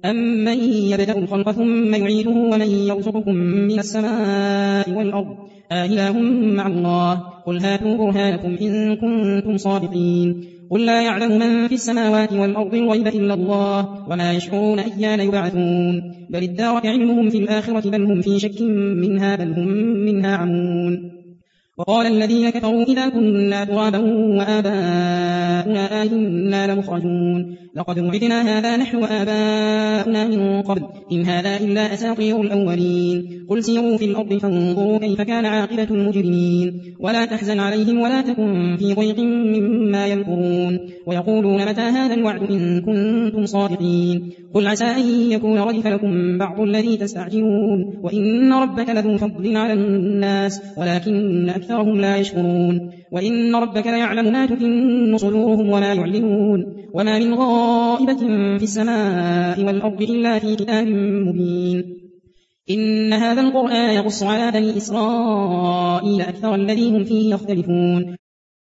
أمن يبدأ الخلق ثم يعيده ومن يرزقكم من السماء والأرض آله مع الله قل هاتوا برهانكم إن كنتم صادقين قل لا يعلم من في السماوات والأرض الغيب إلا الله وما يشعرون أيان يبعثون بل ادارك علمهم في الآخرة بل هم في شك منها بل هم منها عمون وقال الذين كفروا إذا كنا ترابا وآباؤنا أئنا لمخرجون لقد وعدنا هذا نحن وآباؤنا من قبل إن هذا إلا أساطير الأولين قل سيروا في الأرض فانظروا كيف كان عاقبة المجرمين ولا تحزن عليهم ولا تكن في ضيق مما يمكرون ويقولون متى هذا الوعد إن كنتم صادقين قل عسى أن يكون ردف لكم بعض الذي تستعجلون وإن ربك لذو فضل على الناس ولكن أكثرهم لا يشكرون وإن ربك ليعلم ما تكن صدورهم وما يعلنون وما من غائبة في السماء والأرض إلا في كتاب مبين إن هذا القرآن يقص على بني إسرائيل أكثر الذي هم فيه يختلفون